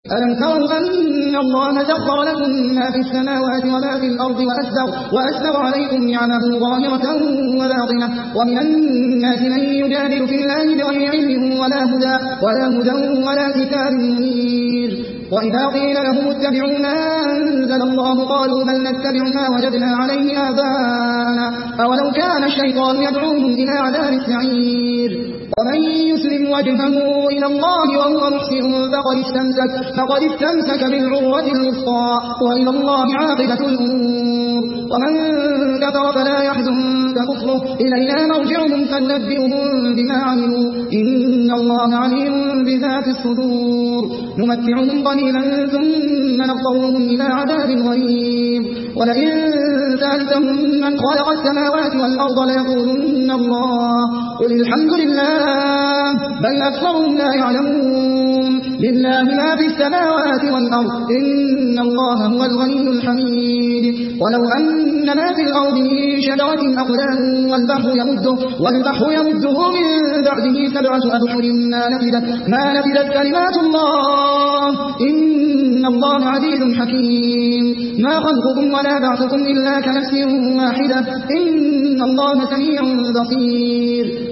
ألم تروا أن الله سخر لكم ما في السماوات وما في الأرض وأسبغ عليكم نعمه ظاهرة وباطنة ومن الناس من يجادل في الله بغير علم ولا هدى ولا كتاب منير وإذا قيل لهم اتبعوا ما أنزل الله قالوا بل نتبع ما وجدنا عليه آباءنا أولو كان الشيطان يدعوهم إلى عذاب السعير ومن يسلم وجهه إلى الله وهو محسن فقد استمسك بالعروة الوثقى وإلى الله عاقبة الأمور ومن كفر فلا يحزنك كفره إلينا مرجعهم فننبئهم بما عملوا إن الله عليم بذات الصدور نمتعهم قليلا ثم نضطرهم إلى عذاب غليظ ولئن سألتهم من خلق السماوات والأرض ليقولن الله قل الحمد لله بل أكثرهم لا يعلمون لله ما في السماوات والأرض إن الله هو الغني الحميد ولو أن ما في الأرض من شجرة أقلام والبحر يمده من بعده 7 أبحر ما نفدت كلمات الله إن الله عزيز حكيم ما خلقكم ولا بعثكم إلا كنفس واحدة إن الله سميع بصير